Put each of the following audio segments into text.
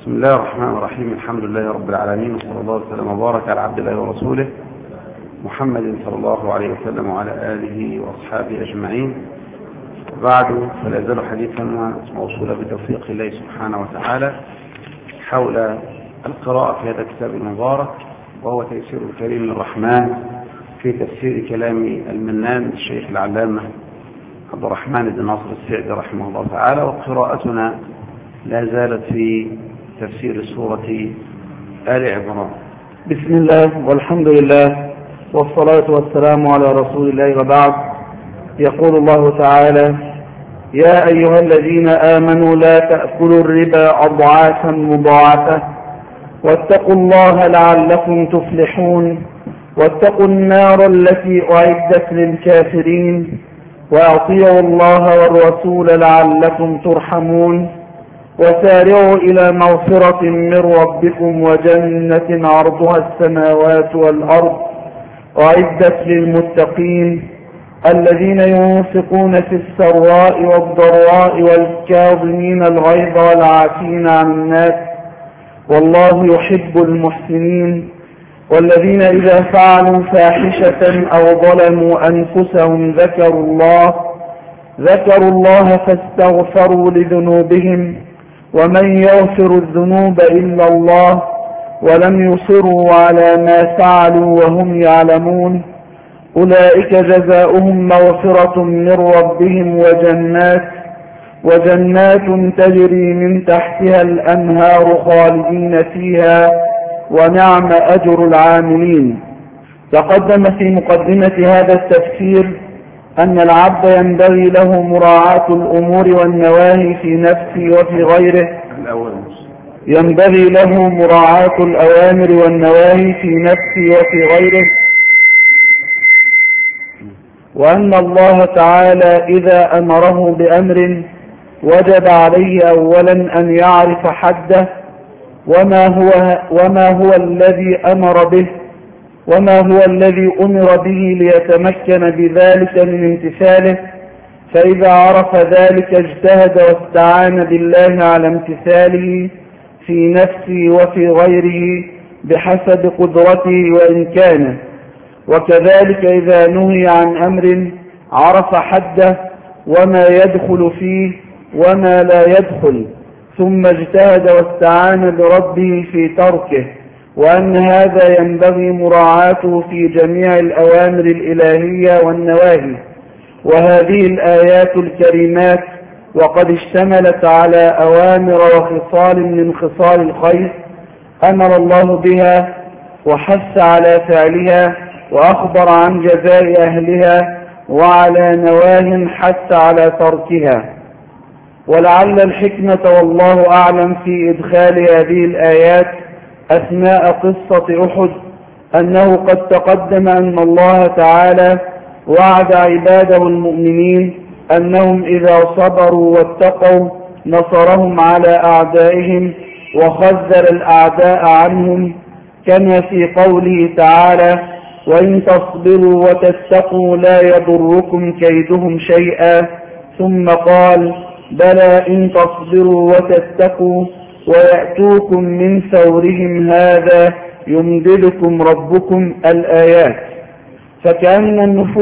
بسم الله الرحمن الرحيم. الحمد لله رب العالمين، وصلى الله وسلم وبارك على عبد الله ورسوله محمد صلى الله عليه وسلم وعلى آله وأصحابه أجمعين. بعد فلا يزال حديثنا موصولا بتوفيق الله سبحانه وتعالى حول القراءة في هذا الكتاب المبارك، وهو تيسير الكريم الرحمن في تفسير كلام المنان الشيخ العلامة عبد الرحمن بن ناصر السعدي رحمه الله تعالى. وقراءتنا لا زالت في تفسير سورة آل عمران. بسم الله والحمد لله والصلاة والسلام على رسول الله، وبعد. يقول الله تعالى: يا أيها الذين آمنوا لا تأكلوا الربا أضعافا مضاعفة واتقوا الله لعلكم تفلحون واتقوا النار التي أعدت للكافرين وأطيعوا الله والرسول لعلكم ترحمون وسارعوا إلى مغفرة من ربكم وجنة عرضها السماوات والأرض أعدت للمتقين الذين ينفقون في السراء والضراء والكاظمين الغيظ والعافين عن الناس والله يحب المحسنين والذين إذا فعلوا فاحشة أو ظلموا أنفسهم ذكروا الله فاستغفروا لذنوبهم ومن يغفر الذنوب إلا الله ولم يصروا على ما فعلوا وهم يعلمون أولئك جزاؤهم مغفرة من ربهم وجنات تجري من تحتها الأنهار خالدين فيها ونعم أجر العاملين. تقدم في مقدمة هذا التفسير أن العبد ينبغي له مراعاة الأمور والنواهي في نفسه وفي غيره. ينبغي له مراعاة الأوامر والنواهي في نفسه وفي غيره، وأن الله تعالى إذا أمره بأمر وجب عليه أولا أن يعرف حده وما هو الذي أمر به وما هو الذي أمر به ليتمكن بذلك من امتثاله. فإذا عرف ذلك اجتهد واستعان بالله على امتثاله في نفسه وفي غيره بحسب قدرته وإمكانه. وكذلك إذا نهي عن أمر عرف حده وما يدخل فيه وما لا يدخل، ثم اجتهد واستعان بربه في تركه، وأن هذا ينبغي مراعاته في جميع الأوامر الإلهية والنواهي. وهذه الآيات الكريمات وقد اشتملت على أوامر وخصال من خصال الخير أمر الله بها وحث على فعلها وأخبر عن جزاء أهلها، وعلى نواه حث على تركها. ولعل الحكمة والله أعلم في إدخال هذه الآيات أثناء قصة أحد أنه قد تقدم أن الله تعالى وعد عباده المؤمنين أنهم إذا صبروا واتقوا نصرهم على أعدائهم وخذل الأعداء عنهم، كما في قوله تعالى: وإن تصبروا وتتقوا لا يضركم كيدهم شيئا، ثم قال: بلى إن تصبروا وتتقوا ويأتوكم من فورهم هذا يمددكم ربكم. الآيات. فكأن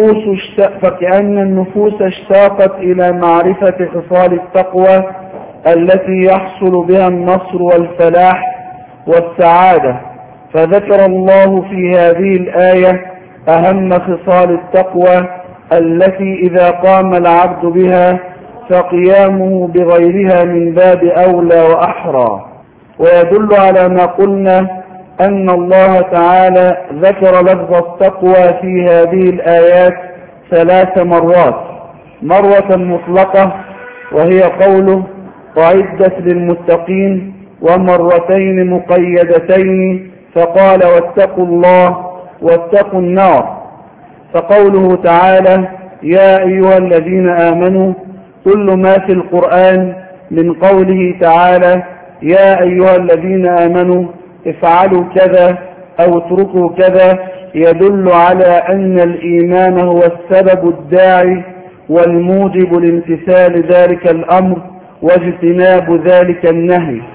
النفوس اشتاقت إلى معرفة خصال التقوى التي يحصل بها النصر والفلاح والسعادة، فذكر الله في هذه الآية أهم خصال التقوى التي إذا قام العبد بها فقيامه بغيرها من باب أولى وأحرى. ويدل على ما قلنا أن الله تعالى ذكر لفظ التقوى في هذه الآيات 3 مرات: مرة مطلقة وهي قوله أعدت للمتقين، ومرتين مقيدتين فقال واتقوا الله واتقوا النار. فقوله تعالى يا أيها الذين آمنوا كل ما في القرآن من قوله تعالى يا أيها الذين آمنوا افعلوا كذا أو اتركوا كذا يدل على أن الإيمان هو السبب الداعي والموجب لامتثال ذلك الأمر واجتناب ذلك النهي،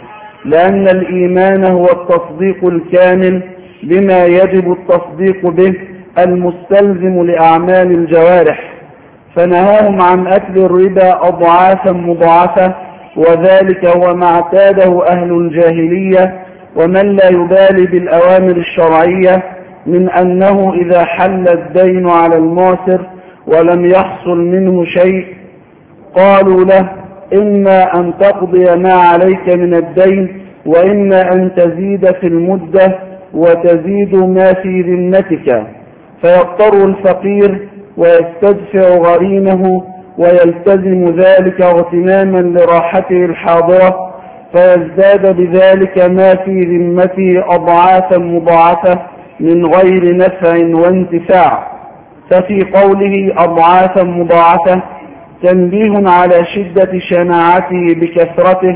لأن الإيمان هو التصديق الكامل بما يجب التصديق به المستلزم لأعمال الجوارح، فنهاهم عن أكل الربا أضعافا مضاعفة، وذلك هو ما اعتاده أهل الجاهلية ومن لا يبالي بالأوامر الشرعية، من أنه إذا حل الدين على المعسر ولم يحصل منه شيء قالوا له: إما أن تقضي ما عليك من الدين، وإما أن تزيد في المدة وتزيد ما في ذمتك، فيضطر الفقير ويستدفع غريمه ويلتزم ذلك اغتناما لراحته الحاضرة، فيزداد بذلك ما في ذمته أضعافا مضاعفة من غير نفع وانتفاع. ففي قوله أضعافا مضاعفة تنبيه على شدة شناعته بكثرته،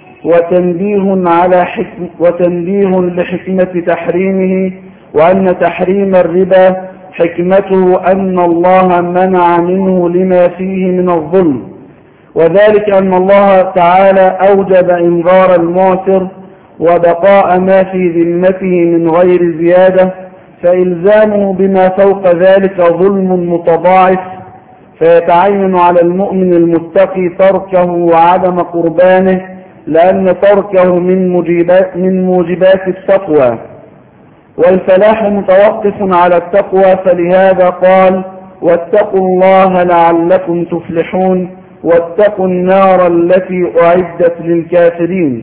وتنبيه لحكمة تحريمه، وأن تحريم الربا حكمته أن الله منع منه لما فيه من الظلم، وذلك أن الله تعالى أوجب إنذار المعسر وبقاء ما في ذمته من غير زيادة، فإلزامه بما فوق ذلك ظلم متضاعف، فيتعين على المؤمن المتقي تركه وعدم قربانه، لأن تركه من موجبات التقوى، والفلاح متوقف على التقوى، فلهذا قال: واتقوا الله لعلكم تفلحون، واتقوا النار التي أعدت للكافرين،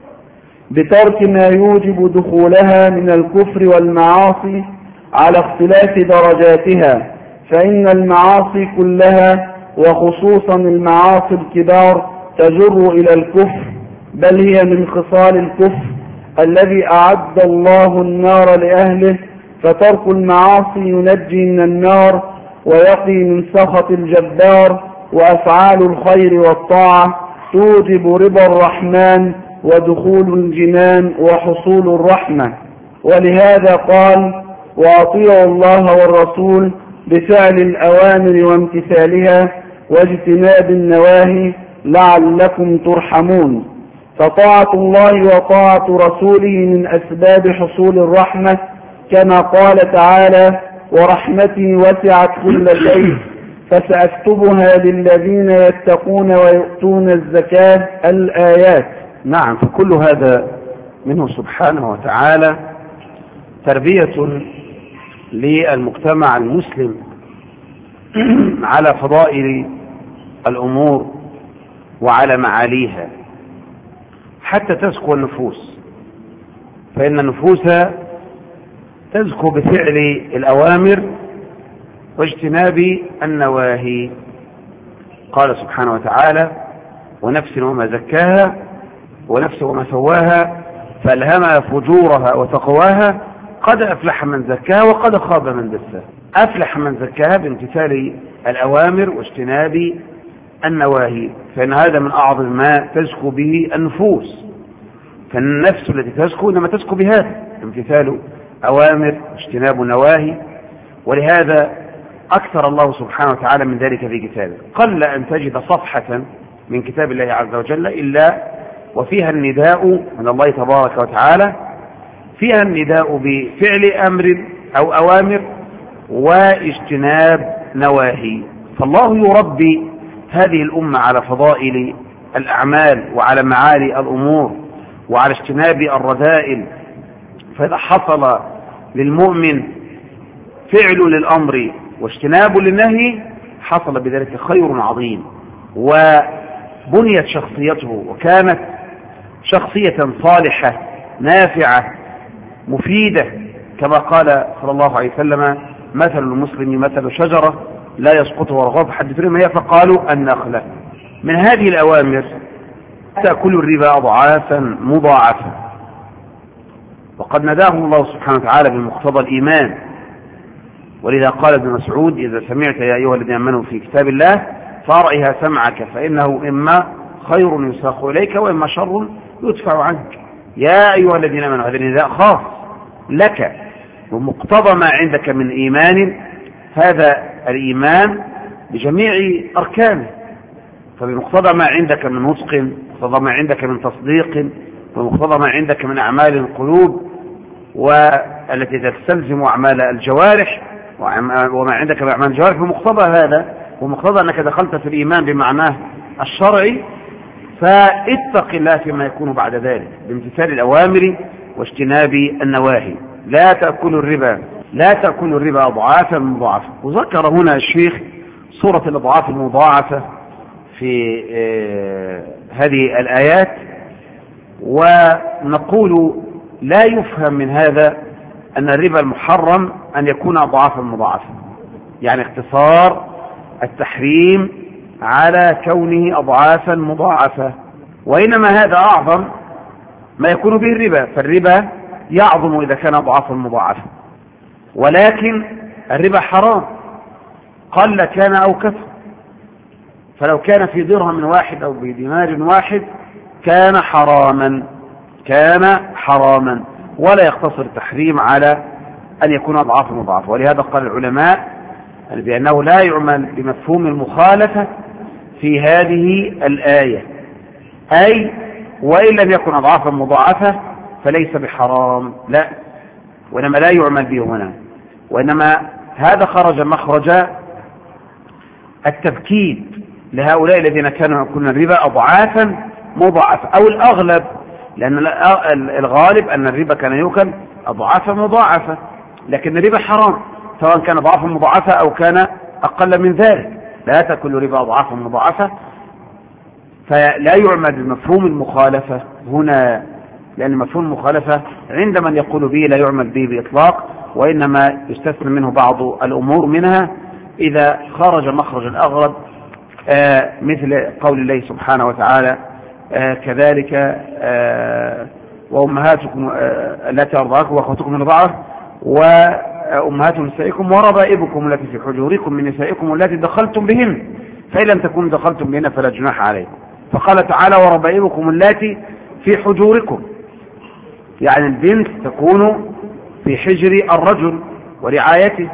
بترك ما يوجب دخولها من الكفر والمعاصي على اختلاف درجاتها، فإن المعاصي كلها وخصوصا المعاصي الكبار تجر إلى الكفر، بل هي من خصال الكفر الذي أعد الله النار لأهله، فترك المعاصي ينجي من النار ويقي من سخط الجبار، وأفعال الخير والطاعة توجب رضا الرحمن ودخول الجنان وحصول الرحمة. ولهذا قال: وأطيعوا الله والرسول بفعل الأوامر وامتثالها واجتناب النواهي لعلكم ترحمون. فطاعة الله وطاعة رسوله من أسباب حصول الرحمة، كما قال تعالى: ورحمتي وسعت كل شيء فسأكتبها للذين يتقون ويؤتون الزكاة. الآيات. نعم، فكل هذا منه سبحانه وتعالى تربية للمجتمع المسلم على فضائل الأمور وعلى معاليها حتى تزكو النفوس، فإن النفوس تزكو بفعل الأوامر واجتناب النواهي. قال سبحانه وتعالى: ونفس وما زكاها ونفس وما سواها فألهمها فجورها وتقواها قد أفلح من زكاها وقد خاب من دساها. أفلح من زكاها بامتثال الأوامر واجتناب النواهي، فإن هذا من أعظم ما تزكو به النفوس، فالنفس التي تزكو إنما تزكو بهذا امتثال أوامر واجتناب نواهي. ولهذا أكثر الله سبحانه وتعالى من ذلك في كتابه. قل أن تجد صفحة من كتاب الله عز وجل إلا وفيها النداء من الله تبارك وتعالى، فيها النداء بفعل أمر أو أوامر واجتناب نواهي. فالله يربي هذه الأمة على فضائل الأعمال وعلى معالي الأمور وعلى اجتناب الرذائل، فإذا حصل للمؤمن فعل للأمر واجتناب للنهي حصل بذلك خير عظيم، وبنيت شخصيته وكانت شخصية صالحة نافعة مفيدة، كما قال صلى الله عليه وسلم: مثل المسلم مثل شجرة لا يسقط ورقها فحدثوني ما هي، فقالوا النخلة. من هذه الأوامر تأكل الربا أضعافا مضاعفة، وقد نداهم الله سبحانه وتعالى بمقتضى الإيمان، ولذا قال ابن مسعود: إذا سمعت يا أيها الذين آمنوا في كتاب الله فأرعها سمعك فإنه إما خير يساق إليك وإما شر يدفع عنك. يا أيها الذين آمنوا، هذا النداء خاص لك، ومقتضى ما عندك من إيمان، هذا الإيمان بجميع أركانه، فبمقتضى ما عندك من نطق، مقتضى ما عندك من تصديق، ومقتضى ما عندك من أعمال القلوب والتي تستلزم أعمال الجوارح وما عندك من أعمال الجوارح، بمقتضى هذا ومقتضى أنك دخلت في الإيمان بمعناه الشرعي، فاتق الله فيما يكون بعد ذلك بامتثال الأوامر واجتناب النواهي. لا تأكلوا الربا أضعافا مضاعفة. وذكر هنا الشيخ صورة الأضعاف المضاعفة في هذه الآيات، ونقول لا يفهم من هذا أن الربا المحرم أن يكون أضعافا مضاعفة، يعني اختصار التحريم على كونه أضعافا مضاعفة، وإنما هذا أعظم ما يكون به الربا، فالربا يعظم إذا كان أضعافا مضاعفة، ولكن الربا حرام قل كان أو كثر، فلو كان في درهم واحد أو بدينار واحد كان حراما ولا يقتصر التحريم على أن يكون أضعافا مضاعفة. ولهذا قال العلماء بأنه لا يعمل بمفهوم المخالفة في هذه الآية، أي وإن لم يكن أضعافا مضاعفة فليس بحرام، لا، وإنما لا يعمل به هنا، وإنما هذا خرج مخرج التبكيد لهؤلاء الذين كانوا يأكلون الربا أضعافا مضاعفة، أو الأغلب، لأن الغالب أن الربا كان يؤكل أضعافا مضاعفة، لكن الربا حرام سواء كان أضعافا مضاعفة أو كان أقل من ذلك. لا تأكل ربا أضعافا مضاعفة، فلا يعمل بمفهوم المخالفة هنا، لأن مفهوم المخالفة عند من يقول به لا يعمل به بإطلاق، وإنما يستثنى منه بعض الأمور منها إذا خرج مخرج الأغرب، مثل قول الله سبحانه وتعالى كذلك وأمهاتكم التي أرضعتكم وأخواتكم من الرضاعة وأمهات نسائكم وربائبكم التي في حجوركم من نسائكم التي دخلتم بهن فإن لم تكونوا دخلتم بهن فلا جناح عليكم. فقال تعالى وربائبكم التي في حجوركم، يعني البنت تكون في حجر الرجل ورعايته.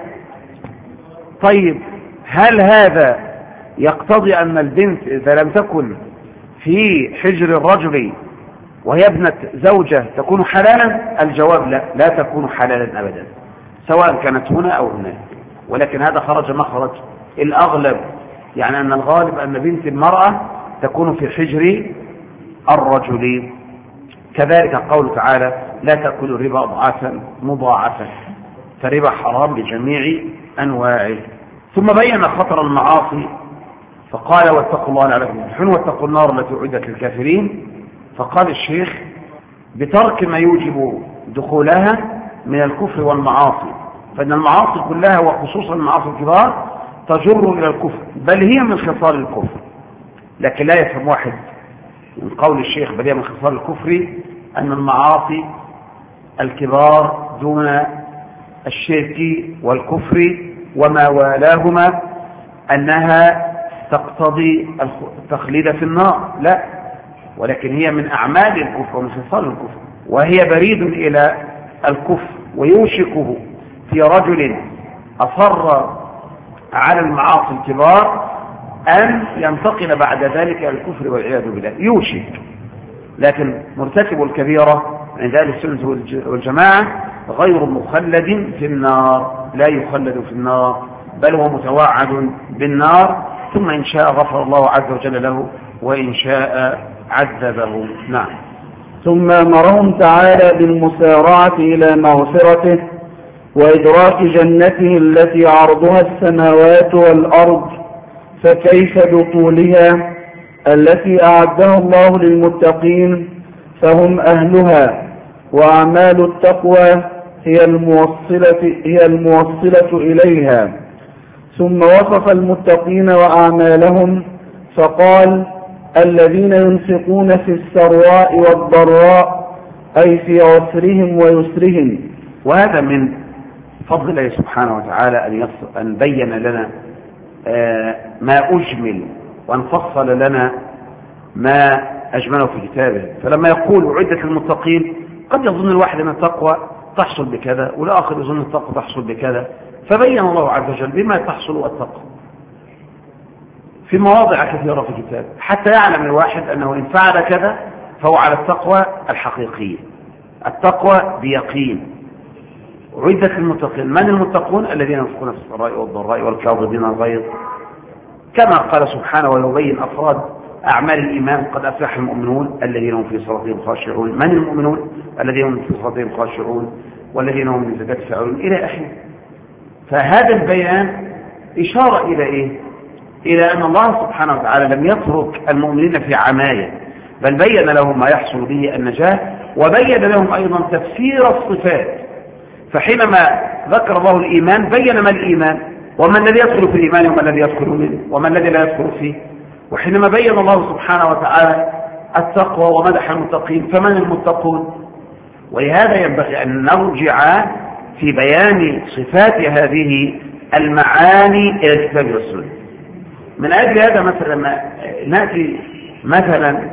طيب هل هذا يقتضي أن البنت إذا لم تكن في حجر الرجل وهي ابنة زوجة تكون حلالا؟ الجواب لا تكون حلالا أبدا، سواء كانت هنا أو هناك، ولكن هذا خرج مخرج الأغلب، يعني أن الغالب أن بنت المرأة تكون في حجر الرجل. كذلك قول تعالى لا تأكلوا الربا أضعافا مضاعفة، فالربا حرام بجميع أنواعه. ثم بين خطر المعاصي فقال واتقوا الله لعلكم تفلحون واتقوا النار التي أعدت للكافرين. فقال الشيخ بترك ما يوجب دخولها من الكفر والمعاصي، فإن المعاصي كلها وخصوصا المعاصي الكبار تجر إلى الكفر، بل هي من خصال الكفر. لكن لا يفهم واحد من قول الشيخ بل هي من خصال الكفر أن المعاصي الكبار دون الشرك والكفر وما والاهما أنها تقتضي التخليد في النار، لا، ولكن هي من أعمال الكفر ومن خصال الكفر، وهي بريد إلى الكفر، ويوشكه في رجل أصر على المعاصي الكبار أن ينتقل بعد ذلك إلى الكفر والعياذ بالله، يوشك. لكن مرتكب الكبيرة عند أهل السنة والجماعة غير مخلد في النار، لا يخلد في النار، بل هو متوعد بالنار، ثم إن شاء غفر الله عز وجل له وإن شاء عذبه. نعم. ثم أمرهم تعالى بالمسارعة إلى مغفرته وإدراك جنته التي عرضها السماوات والأرض، فكيف دخولها التي أعدها الله للمتقين فهم أهلها، وأعمال التقوى هي الموصلة إليها. ثم وصف المتقين وأعمالهم فقال الذين ينفقون في السراء والضراء، أي في عسرهم ويسرهم. وهذا من فضل الله سبحانه وتعالى أن بين لنا ما أجمل وأن فصل لنا ما أجمله في كتابه. فلما يقول عدة المتقين قد يظن الواحد أن التقوى تحصل بكذا والآخر يظن التقوى تحصل بكذا، فبين الله عز وجل بما تحصل التقوى في مواضع كثيرة في الكتاب، حتى يعلم الواحد أنه إن فعل كذا فهو على التقوى الحقيقية، التقوى بيقين. عدة المتقين، من المتقون؟ الذين ينفقون في السراء والضراء والكاظمين الغيظ، كما قال سبحانه ويبين أفراد أعمال الإيمان: قد أفلح المؤمنون الذين هم في صلاتهم خاشعون. من المؤمنون؟ الذين هم في صلاتهم خاشعون والذين هم للزكاة فاعلون إلى آخره. فهذا البيان إشارة إلى إيه؟ إلى أن الله سبحانه وتعالى لم يترك المؤمنين في عماية، بل بين لهم ما يحصل به النجاة، وبين لهم أيضا تفسير الصفات. فحينما ذكر الله الإيمان بين ما الإيمان، وما الذي يدخل في الإيمان وما الذي يدخل منه وما الذي لا يدخل فيه. وحينما بين الله سبحانه وتعالى التقوى ومدح المتقين، فمن المتقون؟ ولهذا ينبغي أن نرجع في بيان صفات هذه المعاني إلى الكتاب والسنة. من أجل هذا مثلا نأتي مثلا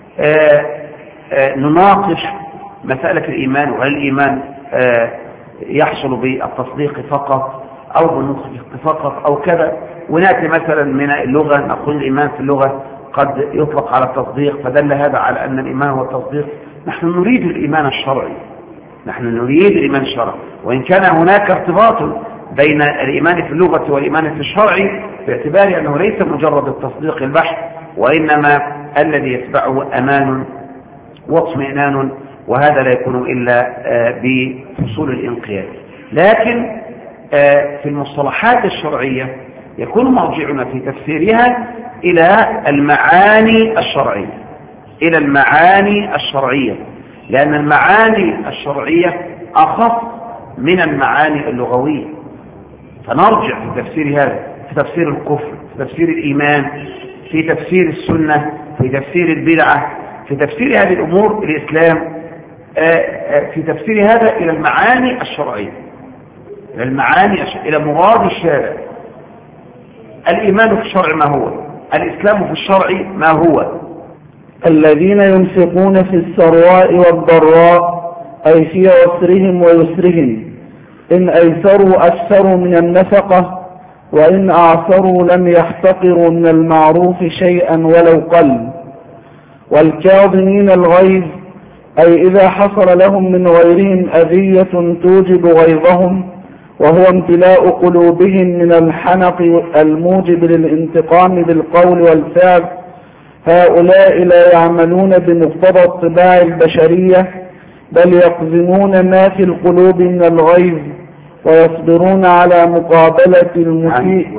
نناقش مسألة الإيمان، وهل الإيمان يحصل بالتصديق فقط أو بالنطق فقط أو كذا. ونأتي مثلا من اللغة نقول الإيمان في اللغة قد يطلق على التصديق، فدل هذا على أن الإيمان هو التصديق. نحن نريد الإيمان الشرعي، نحن نريد الإيمان الشرعي، وإن كان هناك ارتباط بين الإيمان في اللغة والإيمان في الشرع، باعتبار أنه ليس مجرد التصديق البحث، وإنما الذي يتبعه أمان واطمئنان، وهذا لا يكون إلا بحصول الانقياد. لكن في المصطلحات الشرعية يكون مرجعنا في تفسيرها إلى المعاني الشرعية، إلى المعاني الشرعية، لأن المعاني الشرعية أخص من المعاني اللغوية. فنرجع في تفسير هذا، في تفسير الكفر، في تفسير الإيمان، في تفسير السنة، في تفسير البدعة، في تفسير هذه الأمور الإسلام، في تفسير هذا إلى المعاني الشرعية، إلى المعاني إلى مراد الشارع. الإيمان في الشرع ما هو؟ الإسلام في الشرع ما هو؟ الذين ينفقون في السراء والضراء أي في عسرهم ويسرهم، إن أيسروا أكثروا من النفقة، وإن أعسروا لم يحتقروا من المعروف شيئا ولو قل. والكاظمين الغيظ أي إذا حصل لهم من غيرهم أذية توجب غيظهم، وهو امتلاء قلوبهم من الحنق الموجب للانتقام بالقول والفعل. هؤلاء لا يعملون بمقتضى الطباع البشرية، بل يقزمون ما في القلوب من الغيظ، ويصبرون على مقابلة المسيء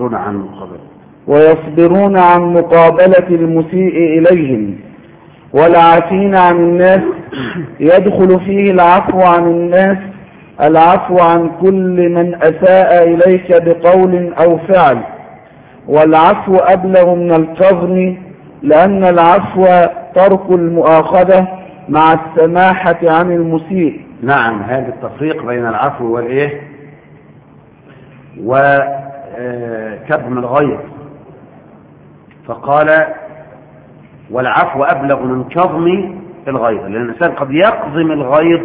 ويصبرون عن مقابلة المسيء إليهم. والعافين عن الناس يدخل فيه العفو عن الناس، العفو عن كل من أساء إليك بقول أو فعل. والعفو أبلغ من الكظم، لأن العفو ترك المؤاخذة مع السماحة عن المسيء. نعم، هذا التفريق بين العفو والإيه وكظم الغيظ. فقال والعفو أبلغ من كظم الغيظ، لأن الإنسان قد يقظم الغيظ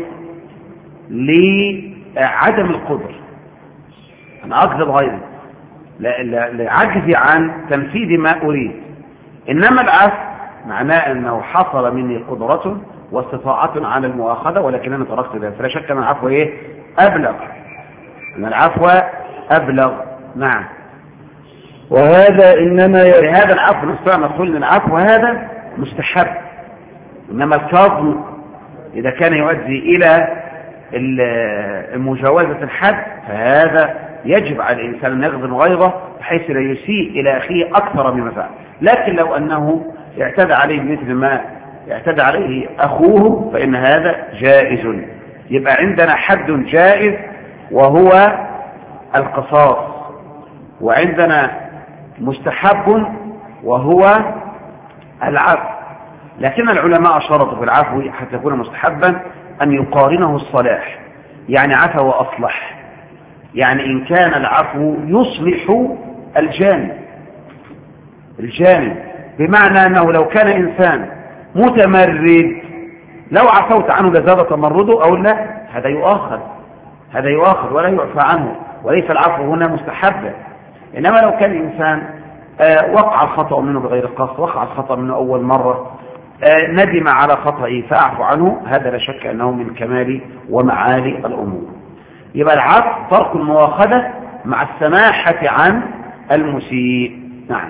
لعدم القدر، أنا أكظم غيظي لعجزي عن تنفيذ ما أريد. إنما العفو معناه أنه حصل مني قدرة واستطاعة على المؤاخذة، ولكن أنا تركت ذلك. فلا شك أن العفو إيه؟ أبلغ، أن العفو أبلغ. نعم. وهذا إنما لهذا العفو نستطيع نقول أن العفو هذا مستحب، إنما الكظم إذا كان يؤدي إلى مجاوزة الحد فهذا يجب على الإنسان أن يغضب غيظه بحيث لا يسيء إلى أخيه أكثر مما فعل. لكن لو أنه اعتدى عليه مثل ما اعتدى عليه أخوه فإن هذا جائز. يبقى عندنا حد جائز وهو القصاص، وعندنا مستحب وهو العفو. لكن العلماء شرطوا في العفو حتى يكون مستحبا أن يقارنه الصلاح، يعني عفا وأصلح. يعني إن كان العفو يصلح الجانب، بمعنى أنه لو كان إنسان متمرد لو عفوت عنه لزاد تمرده أو لا، هذا يؤخذ ولا يعفى عنه، وليس العفو هنا مستحبا. إنما لو كان إنسان وقع الخطأ منه بغير قصد، وقع الخطأ منه أول مرة، ندم على خطئه فأعفو عنه، هذا لا شك أنه من كمال ومعالي الأمور. يبقى العفو ترك المؤاخذة مع السماحة عن المسيء. نعم.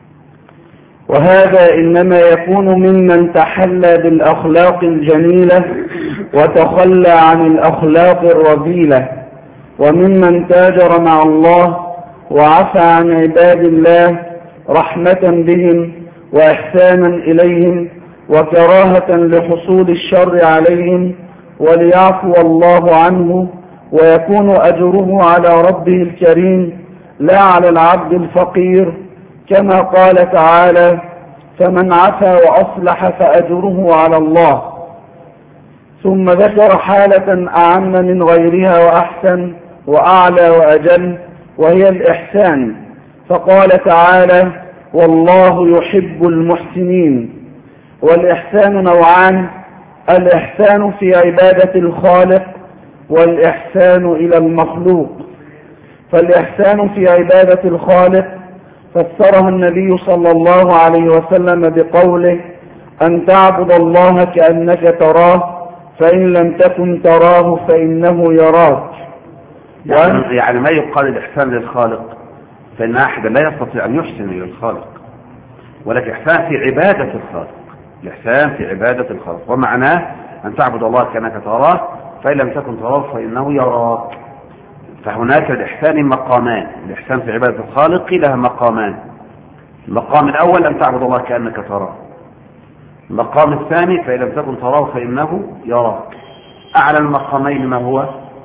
وهذا إنما يكون ممن تحلى بالأخلاق الجميلة وتخلى عن الأخلاق الرذيلة، وممن تاجر مع الله وعفى عن عباد الله رحمة بهم وإحسانا إليهم وكراهة لحصول الشر عليهم، وليعفو الله عنه ويكون أجره على ربه الكريم لا على العبد الفقير، كما قال تعالى: فمن عفا وأصلح فأجره على الله. ثم ذكر حالة أعم من غيرها وأحسن وأعلى وأجل، وهي الإحسان، فقال تعالى: والله يحب المحسنين. والإحسان نوعان: الإحسان في عبادة الخالق والإحسان إلى المخلوق. فالإحسان في عبادة الخالق فسرها النبي صلى الله عليه وسلم بقوله: أن تعبد الله كأنك تراه فإن لم تكن تراه فإنه يراك. يعني ما يقال الإحسان للخالق، فإن أحد لا يستطيع أن يحسن إلى الخالق، ولكن إحسان في عبادة الخالق. الإحسان في عبادة الخالق ومعناه أن تعبد الله كأنك تراه فإن لم تكن تراه فإنه يراك. فهناك الإحسان مقامان. الإحسان في عبادة الخالق لها مقامان: المقام الأول أن تعبد الله كأنك تراه، المقام الثاني فإن لم تكن تراه فإنه يراك. أعلى المقامين ما هو؟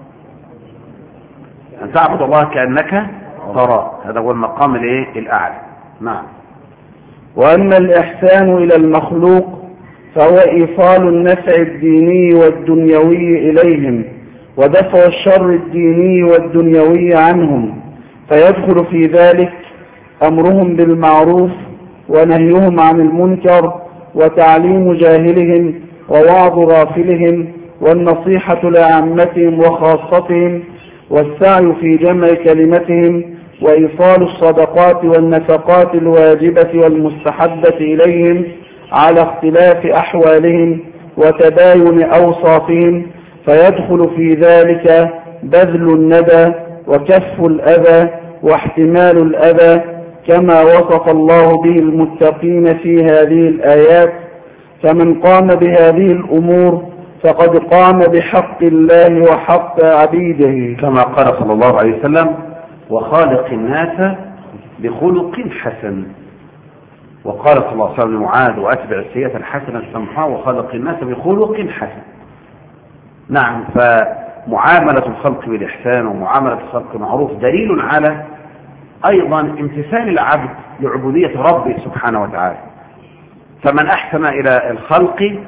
أن تعبد الله كأنك تراه، هذا هو المقام الأعلى. نعم. وأما الإحسان إلى المخلوق فهو إيصال النفع الديني والدنيوي إليهم ودفع الشر الديني والدنيوي عنهم، فيدخل في ذلك أمرهم بالمعروف ونهيهم عن المنكر وتعليم جاهلهم ووعظ غافلهم والنصيحة لعامتهم وخاصتهم والسعي في جمع كلمتهم وإيصال الصدقات والنفقات الواجبة والمستحبة إليهم على اختلاف أحوالهم وتباين أوصافهم، فيدخل في ذلك بذل الندى وكف الأذى واحتمال الأذى، كما وصف الله به المتقين في هذه الآيات. فمن قام بهذه الأمور فقد قام بحق الله وحق عبيده، كما قال صلى الله عليه وسلم: وخالق الناس بخلق حسن. وقال صلى الله عليه وسلم: معاذ وأتبع السيئة الحسنة تمحها وخالق الناس بخلق حسن. نعم. فمعاملة الخلق بالإحسان ومعاملة الخلق معروف دليل على أيضا امتثال العبد لعبودية ربه سبحانه وتعالى. فمن أحسن إلى الخلق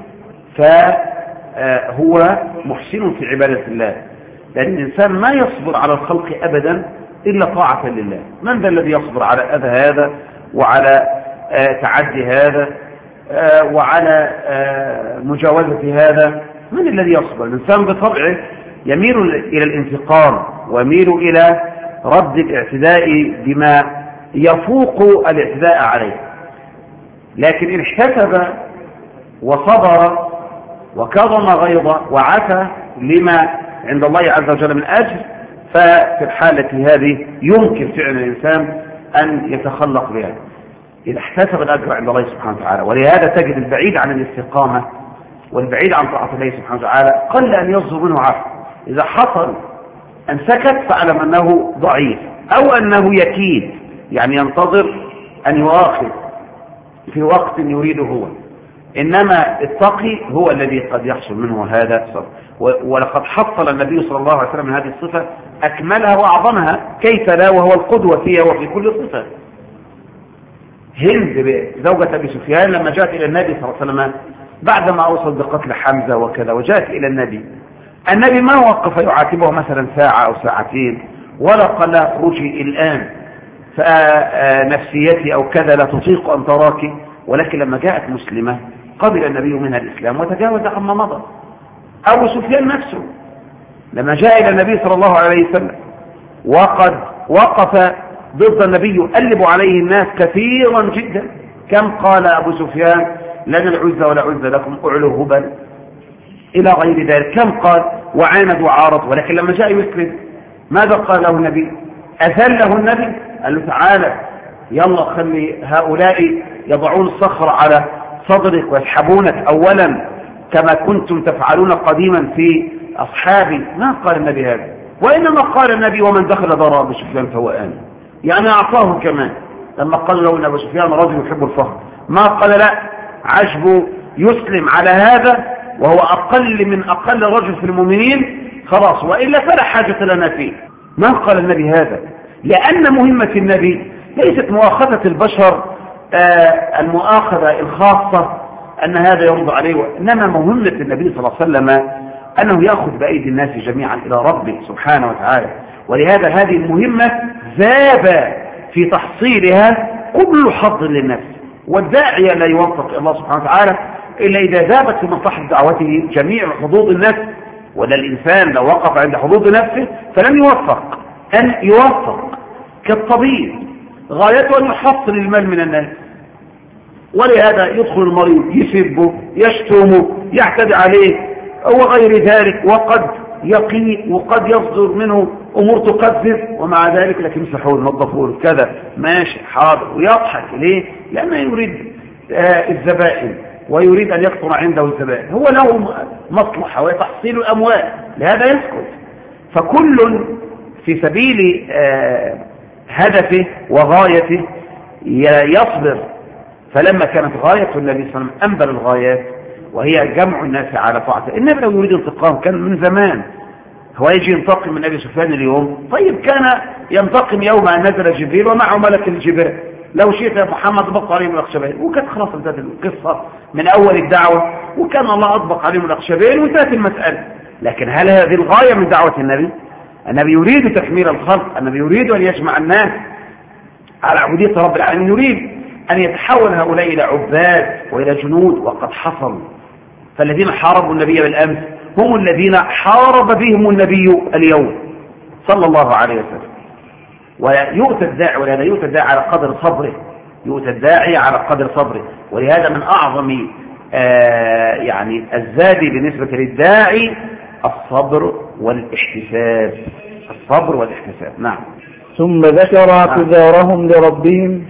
فهو محسن في عبادة الله، لأن الإنسان ما يصبر على الخلق أبدا إلا طاعة لله. من ذا الذي يصبر على أذى هذا وعلى تعدي هذا وعلى مجاوزة هذا؟ من الذي يصبر؟ الإنسان بطبعه يميل إلى الانتقام ويميل إلى رد الاعتداء بما يفوق الاعتداء عليه. لكن إن احتسب وصبر وكظم غيظه وعفى لما عند الله عز وجل من أجل، ففي الحالة هذه يمكن فعل الإنسان أن يتخلق بها إذا احتسب الأجر عند الله سبحانه وتعالى. ولهذا تجد البعيد عن الاستقامة والبعيد عن طاعة الله سبحانه وتعالى قل أن يصدر منه عفو. إذا حصل أن سكت فاعلم أنه ضعيف أو أنه يكيد، يعني ينتظر أن يؤاخذ في وقت يريده هو، إنما التقي هو الذي قد يحصل منه هذا الصبر. ولقد حصل النبي صلى الله عليه وسلم من هذه الصفة أكملها وأعظمها، كيف لا وهو القدوة فيها وفي كل صفة. هند زوجة أبي سفيان لما جاءت إلى النبي صلى الله عليه وسلم بعدما أوصل بقتل حمزة وكذا وجاءت إلى النبي ما وقف يعاتبه مثلا ساعة أو ساعتين، ولا قال لا اخرجي الآن فنفسيتي أو كذا لا تطيق أن تراك، ولكن لما جاءت مسلمة قبل النبي منها الإسلام وتجاوز عما مضى. أبو سفيان نفسه لما جاء إلى النبي صلى الله عليه وسلم وقد وقف ضد النبي يقلب عليه الناس كثيرا جدا، كم قال أبو سفيان لنا العزة ولا عزة لكم اعلوا هبل إلى غير ذلك. كم قال وعاند وعارض، ولكن لما جاء يسلم ماذا قال له النبي؟ أذله النبي، قال له تعالى يلا خلي هؤلاء يضعون الصخر على صدرك ويسحبونك أولا كما كنتم تفعلون قديما في أصحابي. ما قال النبي هذا، وإنما قال النبي ومن دخل دار أبي سفيان فهو آمن، يعني أعطاه كمان. لما قال له أن أبو سفيان رجل يحب الفخر ما قال لا عجبه يسلم على هذا وهو أقل رجل في المؤمنين خلاص، وإلا فلا حاجة لنا فيه. ما قال النبي هذا، لأن مهمة النبي ليست مؤاخذة البشر المؤاخذة الخاصة أن هذا يرضى عليه، إنما مهمة النبي صلى الله عليه وسلم أنه يأخذ بأيدي الناس جميعا إلى ربه سبحانه وتعالى. ولهذا هذه المهمة ذاب في تحصيلها كل حظ للنفس، والداعية لا يوفق الله سبحانه وتعالى إلا إذا ذابت في مصلحة دعوته جميع حظوظ النفس. ولا الإنسان لو وقف عند حظوظ نفسه فلن يوفق. أن يوفق كالطبيب غايته أن يحصل المال من الناس، ولهذا يدخل المريض يسبه يشتمه يعتدي عليه وغير ذلك، وقد يقي وقد يصدر منه أمور تكذب، ومع ذلك لكن يمسحوه نظفوه كذا ماشي حاضر ويضحك. ليه؟ لأنه يريد الزبائن ويريد أن يكثر عنده الزبائن، هو له مصلحة وتحصيل الأموال، لهذا يسكت. فكل في سبيل هدفه وغايته يصبر. فلما كانت غاية النبي صلى الله عليه وسلم أنبل الغايات وهي جمع الناس على طاعته. النبي لو يريد انتقام كان من زمان، هو يجي ينتقم من أبي سفيان اليوم؟ طيب كان ينتقم يوم أن نزل جبريل ومعه ملك الجبال، لو شئت يا محمد اطبق عليهم الأخشبين، وكانت خلاص انتهت القصة من أول الدعوة، وكان الله أطبق عليهم الأخشبين وانتهت المسألة. لكن هل هذه الغاية من دعوة النبي؟ النبي يريد تكميل الخلق، النبي يريد أن يجمع الناس على عبودية رب العالمين، يريد أن يتحول هؤلاء إلى عباد وإلى جنود، وقد حصل. فالذين حاربوا النبي بالأمس هم الذين حارب بهم النبي اليوم صلى الله عليه وسلم. ويؤتى الداعي، ولهذا يؤتى الداعي على قدر صبره، يؤتى الداعي على قدر صبره. ولهذا من أعظم يعني الزاد بالنسبة للداعي الصبر والاحتساب، الصبر والاحتساب. نعم. ثم ذكر اعتذارهم لربهم،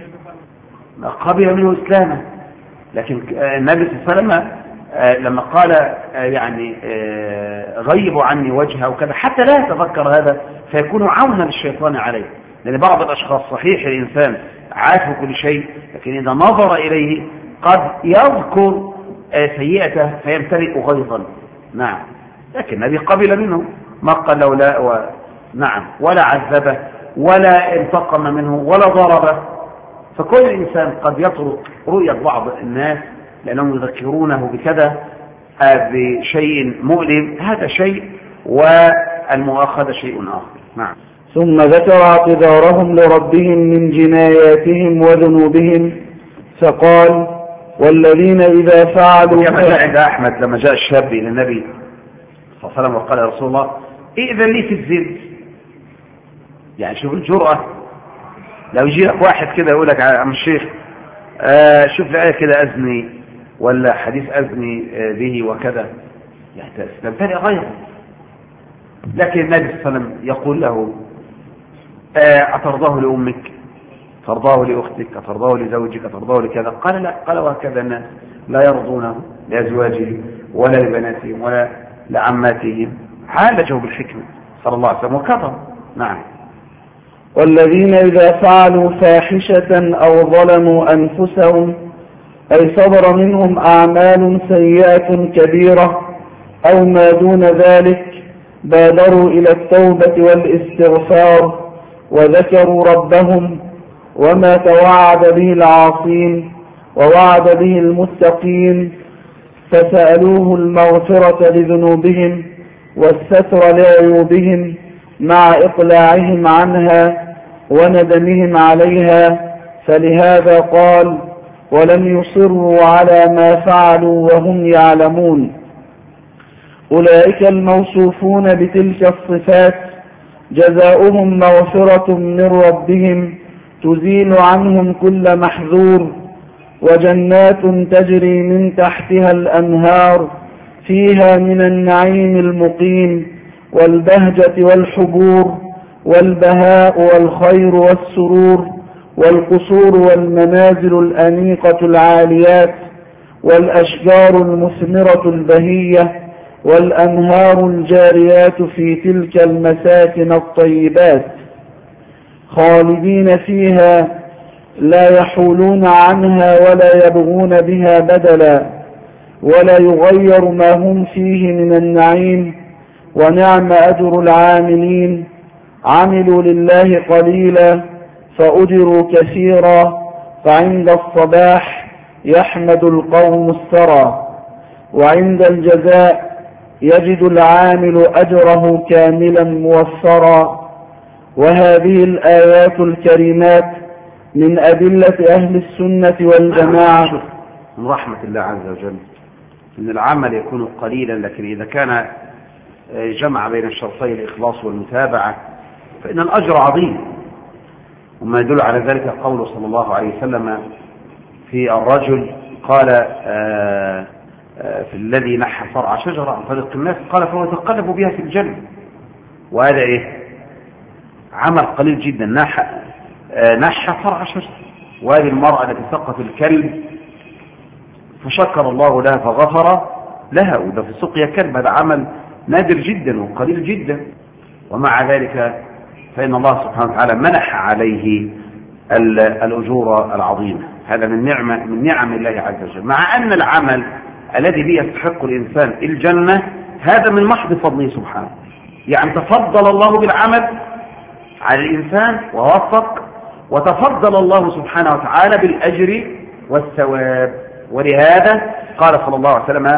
قبل منه إسلامه. لكن النبي صلى الله عليه وسلم لما قال يعني غيبوا عني وجهه وكذا حتى لا يتذكر هذا فيكون عونا للشيطان عليه. لأن بعض الأشخاص صحيح الإنسان عارف كل شيء، لكن إذا نظر إليه قد يذكر سيئته فيمتلئ غيظا. نعم. لكن النبي قبل منه، ما قال له لا نعم، ولا عذبه ولا انتقم منه ولا ضربه. فكل إنسان قد يترك رؤية بعض الناس لأنهم يذكرونه بكذا بشيء مؤلم، هذا شيء والمؤاخذة شيء آخر. نعم. ثم ذكر اعتذارهم لربهم من جناياتهم وذنوبهم فقال والذين إذا فعلوا كما جاء عند أحمد لما جاء الشاب إلى النبي صلى الله عليه وسلم وقال يا رسول الله إذن لي في الزنا. يعني شوف الجرأة، لو يجي لك واحد كده يقول لك يا عم الشيخ شوف لي آية كده أزني ولا حديث أزني به وكذا، يعني تمتلئ غيره. لكن النبي صلى الله عليه وسلم يقول له أترضاه لأمك، ترضاه لأختك، أترضاه لزوجك، أترضاه لكذا؟ قال لا. قال وهكذا الناس لا يرضونه لأزواجهم ولا لبناتهم ولا لعماتهم. عالجه بالحكمة صلى الله عليه وسلم وكفر. نعم. والذين إذا فعلوا فاحشة أو ظلموا أنفسهم أي صدر منهم أعمال سيئة كبيرة أو ما دون ذلك بادروا إلى التوبة والاستغفار وذكروا ربهم وما توعد به العاصين ووعد به المتقين فسألوه المغفرة لذنوبهم والستر لعيوبهم مع إقلاعهم عنها وندمهم عليها. فلهذا قال ولم يصروا على ما فعلوا وهم يعلمون. أولئك الموصوفون بتلك الصفات جزاؤهم مغفرة من ربهم تزيل عنهم كل محذور وجنات تجري من تحتها الأنهار فيها من النعيم المقيم والبهجة والحبور والبهاء والخير والسرور والقصور والمنازل الأنيقة العاليات والأشجار المثمرة البهية والأنهار الجاريات في تلك المساكن الطيبات خالدين فيها لا يحولون عنها ولا يبغون بها بدلا ولا يغير ما هم فيه من النعيم ونعم أجر العاملين عملوا لله قليلا فأجروا كثيرا فعند الصباح يحمد القوم الثرى وعند الجزاء يجد العامل أجره كاملا موفرا. وهذه الآيات الكريمات من أدلة أهل السنة والجماعة. من رحمة الله عز وجل إن العمل يكون قليلا، لكن إذا كان جمع بين الشرطين الإخلاص والمتابعة فإن الأجر عظيم. وما يدل على ذلك قوله صلى الله عليه وسلم في الرجل قال في الذي نحى فرع شجرة عن طريق الناس قال فهو يتقلب بها في الجنة. وهذا عمل قليل جدا، نحى فرع شجرة. وهذه المرأة التي سقط الكلب فشكر الله لها فغفر لها، وده في سقيا كلب، هذا عمل نادر جدا وقليل جدا. ومع ذلك فإن الله سبحانه وتعالى منح عليه الأجور العظيمة. هذا من نعم الله عز وجل، مع أن العمل الذي به يستحق الإنسان الجنة هذا من محض فضله سبحانه. يعني تفضل الله بالعمل على الإنسان ووفق، وتفضل الله سبحانه وتعالى بالأجر والثواب. ولهذا قال صلى الله عليه وسلم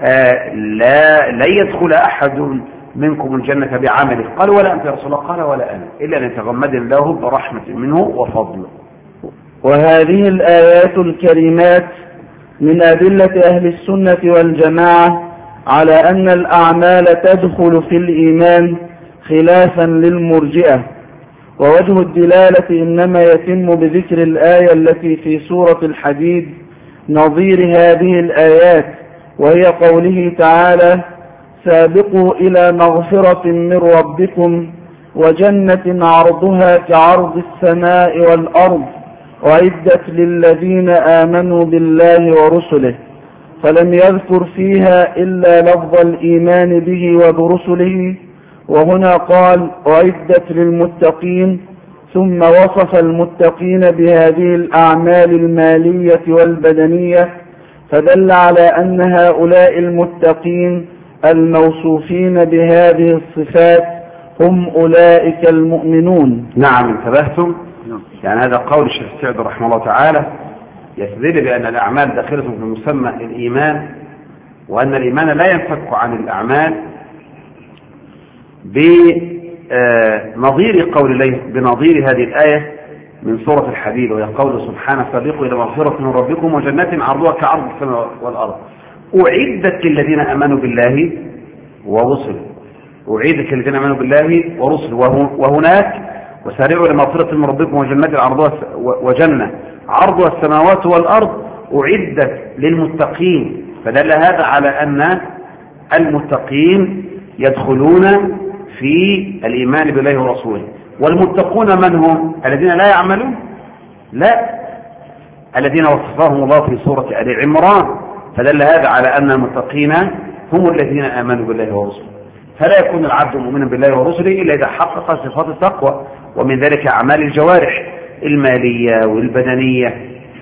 لا يدخل أحد منكم الجنة بعمله. قال ولا أنت يا رسول الله؟ قال ولا أنا، إلا أن يتغمد الله برحمة منه وفضل. وهذه الآيات الكريمات من أدلة أهل السنة والجماعة على أن الأعمال تدخل في الإيمان خلافا للمرجئة. ووجه الدلالة إنما يتم بذكر الآية التي في سورة الحديد نظير هذه الآيات، وهي قوله تعالى سابقوا إلى مغفرة من ربكم وجنة عرضها كعرض السماء والأرض أعدت للذين آمنوا بالله ورسله. فلم يذكر فيها إلا لفظ الإيمان به وبرسله، وهنا قال أعدت للمتقين، ثم وصف المتقين بهذه الأعمال المالية والبدنية، فدل على أن هؤلاء المتقين الموصوفين بهذه الصفات هم أولئك المؤمنون. نعم، انتبهتم؟ يعني هذا قول الشيخ السعدي رحمه الله تعالى يستدل بأن الأعمال داخلة في مسمى الإيمان، وأن الإيمان لا ينفك عن الأعمال بنظير هذه الآية من سورة الحديد، وهي قول سبحانه سابقوا إلى مغفرة من ربكم وجنات عرضها كعرض السماء والأرض أعدت للذين آمنوا بالله ورسله. أعدت للذين آمنوا بالله ورسله. وهناك وسارعوا إلى مغفرة من ربكم وجنات وجنة عرضها السماوات والأرض أعدت للمتقين. فدل هذا على أن المتقين يدخلون في الإيمان بالله ورسوله. والمتقون من هم؟ الذين لا يعملون؟ لا، الذين وصفهم الله في سورة آل عمران. فدل هذا على أن المتقين هم الذين آمنوا بالله ورسوله. فلا يكون العبد مؤمنا بالله ورسله إلا إذا حقق صفات التقوى، ومن ذلك أعمال الجوارح المالية والبدنية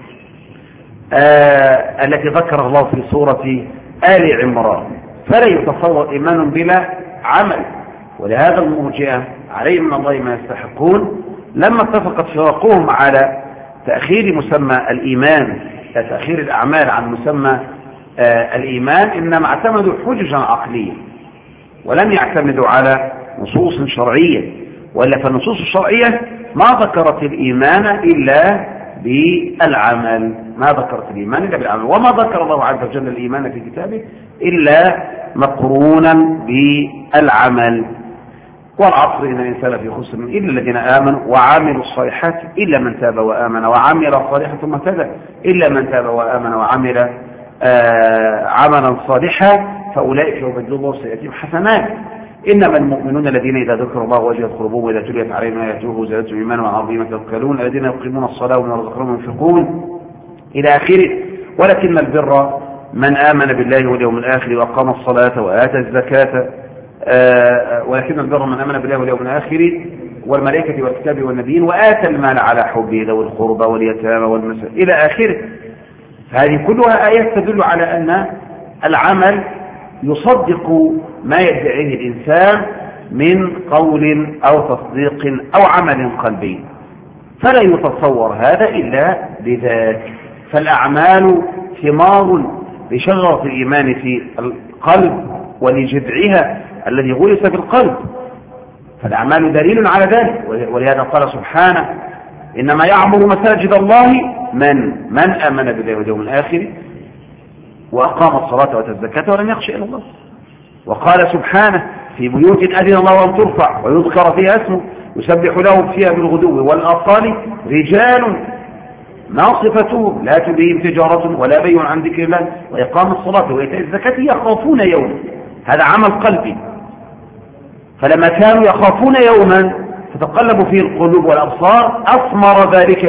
التي ذكر الله في سورة آل عمران. فلا يتصور إيمان بلا عمل. ولهذا المرجئة عليهم من الله ما يستحقون لما اتفقت فرقهم على تأخير مسمى الإيمان، تأخير الأعمال عن مسمى الإيمان، إنما اعتمدوا حججا عقلية ولم يعتمدوا على نصوص شرعية. وإلا فالنصوص الشرعية ما ذكرت الإيمان إلا بالعمل، وما ذكر الله عز وجل الإيمان في كتابه إلا مقرونا بالعمل. والعصر إن الإنسان في خسر إلا الذين آمنوا وعملوا الصالحات إلا من تاب وآمن وعمل صالحا ثم اهتدى إلا من تاب وآمن وعمل عملا صالحا فأولئك يبدل الله سيئاتهم حسنات إنما المؤمنون الذين إذا ذكر الله وجلت قلوبهم وإذا تليت عليهم آياته زادتهم إيمانا وعلى ربهم يتوكلون الذين يقيمون الصلاة ومما رزقناهم ينفقون إلى آخره. ولكن البر من آمن بالله واليوم الآخر وأقام الصلاة وآتى الزكاة ولكن البر من آمن بالله واليوم الآخر والملائكة والكتاب والنبيين وآتى المال على حبه ذوي القربى واليتامى والمساكين إلى آخره. هذه كلها آيات تدل على أن العمل يصدق ما يدعيه الإنسان من قول أو تصديق أو عمل قلبي، فلا يتصور هذا إلا بذاك. فالأعمال ثمار لشجرة الإيمان في القلب ولجذعها الذي غرس في القلب، فالأعمال دليل على ذلك. ولهذا قال سبحانه إنما يعمر مساجد الله من آمن بالله واليوم الآخر وأقام الصلاة وآتى الزكاة ولم يخش إلا الله. وقال سبحانه في بيوت أذن الله أن ترفع ويذكر فيها اسمه يسبح له فيها بالغدو والآصال رجال ما صفتهم لا تلهيهم تجارة ولا بيع عن ذكر الله وإقام الصلاة وإيتاء الزكاة يخافون يوما. هذا عمل قلبي. فلما كانوا يخافون يوما تتقلب فيه القلوب والأبصار أثمر ذلك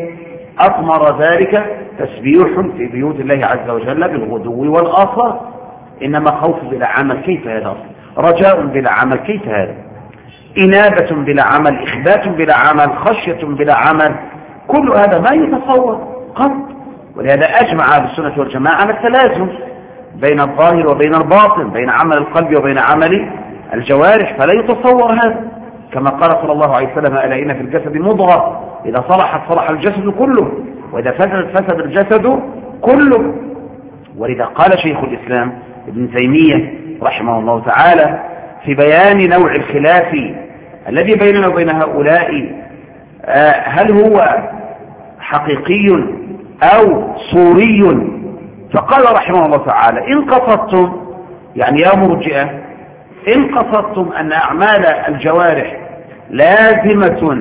أثمر ذلك تسبيح في بيوت الله عز وجل بالغدو والآصال. إنما خوف بلا عمل كيف هذا؟ رجاء بلا عمل كيف هذا؟ إنابة بلا عمل، إخبات بلا عمل، خشية بلا عمل، كل هذا ما يتصور قط. ولهذا أجمع أهل السنة والجماعة على التلازم بين الظاهر وبين الباطن، بين عمل القلب وبين عمل الجوارح، فلا يتصور هذا. كما قال صلى الله عليه وسلم ألا إن في الجسد مضغة إذا صلحت صلح الجسد كله وإذا فسدت فسد الجسد كله. ولذا قال شيخ الإسلام ابن تيمية رحمه الله تعالى في بيان نوع الخلاف الذي بيننا وبين هؤلاء هل هو حقيقي أو صوري، فقال رحمه الله تعالى إن قصدتم يعني يا مرجئة إن قصدتم أن أعمال الجوارح لازمة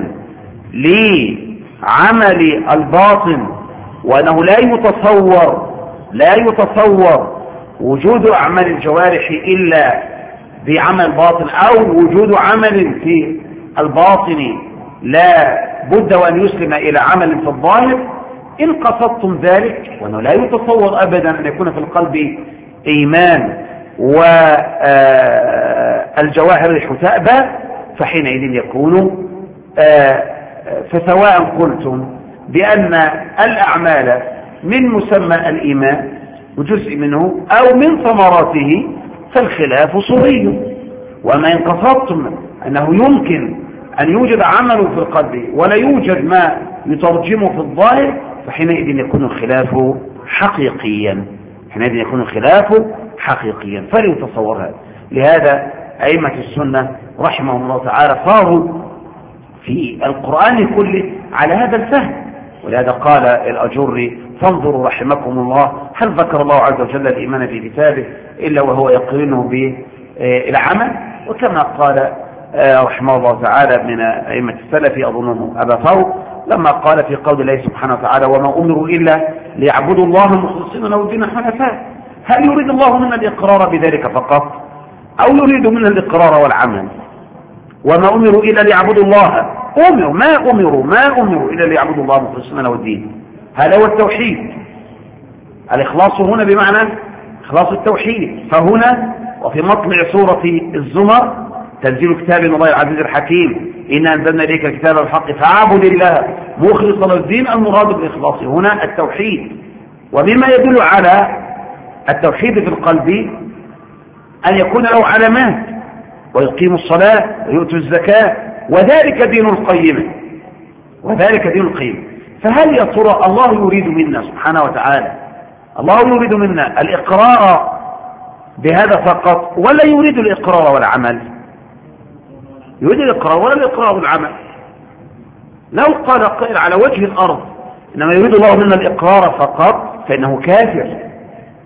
لعمل الباطن وأنه لا يتصور وجود أعمال الجوارح إلا بعمل باطن أو وجود عمل في الباطن لا بد وأن يسلم إلى عمل في الظاهر، إن قصدتم ذلك وأنه لا يتصور أبدا أن يكون في القلب إيمان والجواهر تأبى فحينئذ يكون فسواء قلتم بأن الأعمال من مسمى الإيمان وجزء منه أو من ثمراته فالخلاف صوري. وما إن قصدتم أنه يمكن أن يوجد عمل في القلب ولا يوجد ما يترجمه في الظاهر فحينئذ يكون الخلاف حقيقيا، فلا يتصور هذا. لهذا أئمة السنة رحمهم الله تعالى صاروا في القرآن كله على هذا الفهم. ولهذا قال الأجري فانظروا رحمكم الله هل ذكر الله عز وجل الإيمان في كتابه إلا وهو يقرنه بالعمل. وكما قال رحمه الله تعالى من أئمة السلف أظنه أبا ثور لما قال في قول الله سبحانه وتعالى وما أمروا إلا ليعبدوا الله مخلصين له الدين حنفاء، هل يريد الله منا الإقرار بذلك فقط أو يريد منا الإقرار والعمل؟ وما أمروا إلا ليعبدوا الله ما أمروا إلا ليعبدوا الله مخلصين له الدين. هذا هو التوحيد. الإخلاص هنا بمعنى إخلاص التوحيد. فهنا وفي مطلع سورة الزمر تنزيل كتاب من الله العزيز الحكيم إنا أنزلنا إليك الكتاب الحق فاعبد الله مخلصا له الدين. المراد بالإخلاص هنا التوحيد. ومما يدل على التوحيد في القلب أن يكون له علامات ويقيم الصلاة ويؤتوا الزكاة وذلك دين القيم. فهل يا ترى الله يريد منا سبحانه وتعالى الله يريد منا الإقرار بهذا فقط ولا يريد الإقرار والعمل؟ يريد الإقرار ولا الإقرار والعمل. لو قال قائل على وجه الأرض إنما يريد الله منا الإقرار فقط فإنه كافر.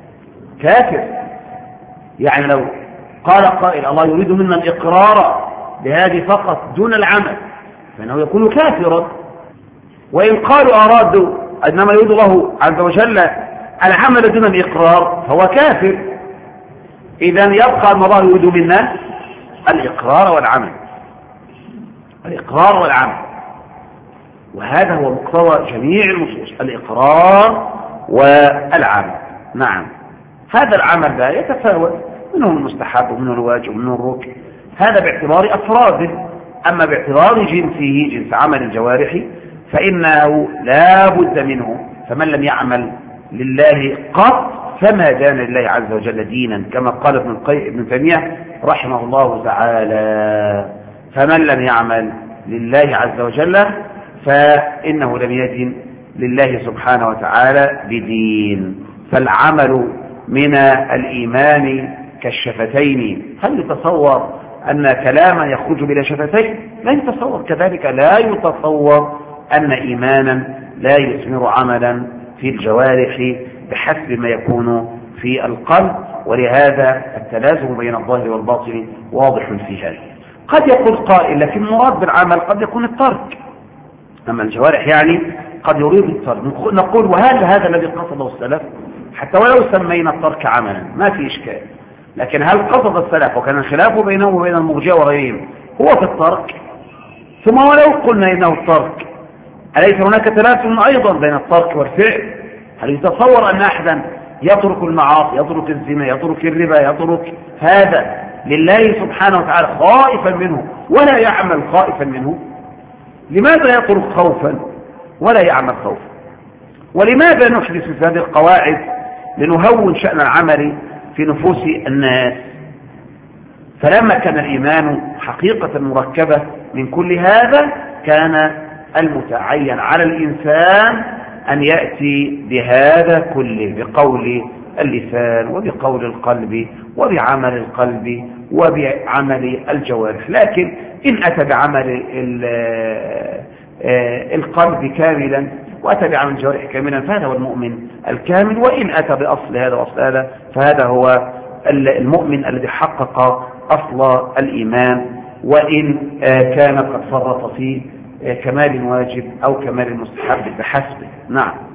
يعني لو قال قائل الله يريد منا الإقرار بهذه فقط دون العمل فإنه يكون كافرا. وإن قالوا أرادوا أنما يريد الله عز وجل العمل دون الإقرار فهو كافر. إذن يبقى أن الله يريد منا الإقرار والعمل، الإقرار والعمل، وهذا هو مقتضى جميع النصوص، الإقرار والعمل. نعم، هذا العمل لا يتفاوت، منه المستحب ومنه الواجب ومنه الركن، هذا باعتبار أفراده. أما باعتبار جنسه، جنس عمل الجوارح، فإنه لا بد منه. فمن لم يعمل لله قط فما دان لله عز وجل دينا، كما قال ابن تيمية رحمه الله تعالى: فمن لم يعمل لله عز وجل فإنه لم يدن لله سبحانه وتعالى بدين. فالعمل من الإيمان كالشفتين. هل يتصور أن كلاما يخرج بلا شفتين؟ لا يتصور. كذلك لا يتصور أن إيمانا لا يثمر عملا في الجوارح بحسب ما يكون في القلب. ولهذا التلازم بين الظاهر والباطن واضح في هذا. قد يقول قائل لكن المراد بالعمل قد يكون الترك، أما الجوارح يعني قد يريد الترك. نقول وهل هذا الذي قصده السلف؟ حتى ولو سمينا الترك عملا ما في إشكال، لكن هل قصد السلف وكان الخلاف بينهم وبين المرجئة وغيرهم هو في الترك؟ ثم ولو قلنا إنه الترك، أليس هناك تلازم أيضا بين الترك والفعل؟ هل يتصور أن أحدا يترك المعاصي، يترك الزنا، يترك الربا، يترك هذا لله سبحانه وتعالى خائفا منه ولا يعمل خائفا منه؟ لماذا يترك خوفا ولا يعمل خوفا؟ ولماذا نحدث في هذه القواعد لنهون شأن العمل في نفوس الناس؟ فلما كان الإيمان حقيقة مركبة من كل هذا كان المتعين على الإنسان أن يأتي بهذا كله بقول اللسان وبقول القلب وبعمل القلب وبعمل الجوارح. لكن إن أتى بعمل القلب كاملا وأتى بعمل الجوارح كاملا فهذا هو المؤمن الكامل. وإن أتى بأصل هذا وأصل هذا فهذا هو المؤمن الذي حقق أصل الإيمان، وإن كان قد فرط في كمال واجب أو كمال مستحب بحسبه. نعم.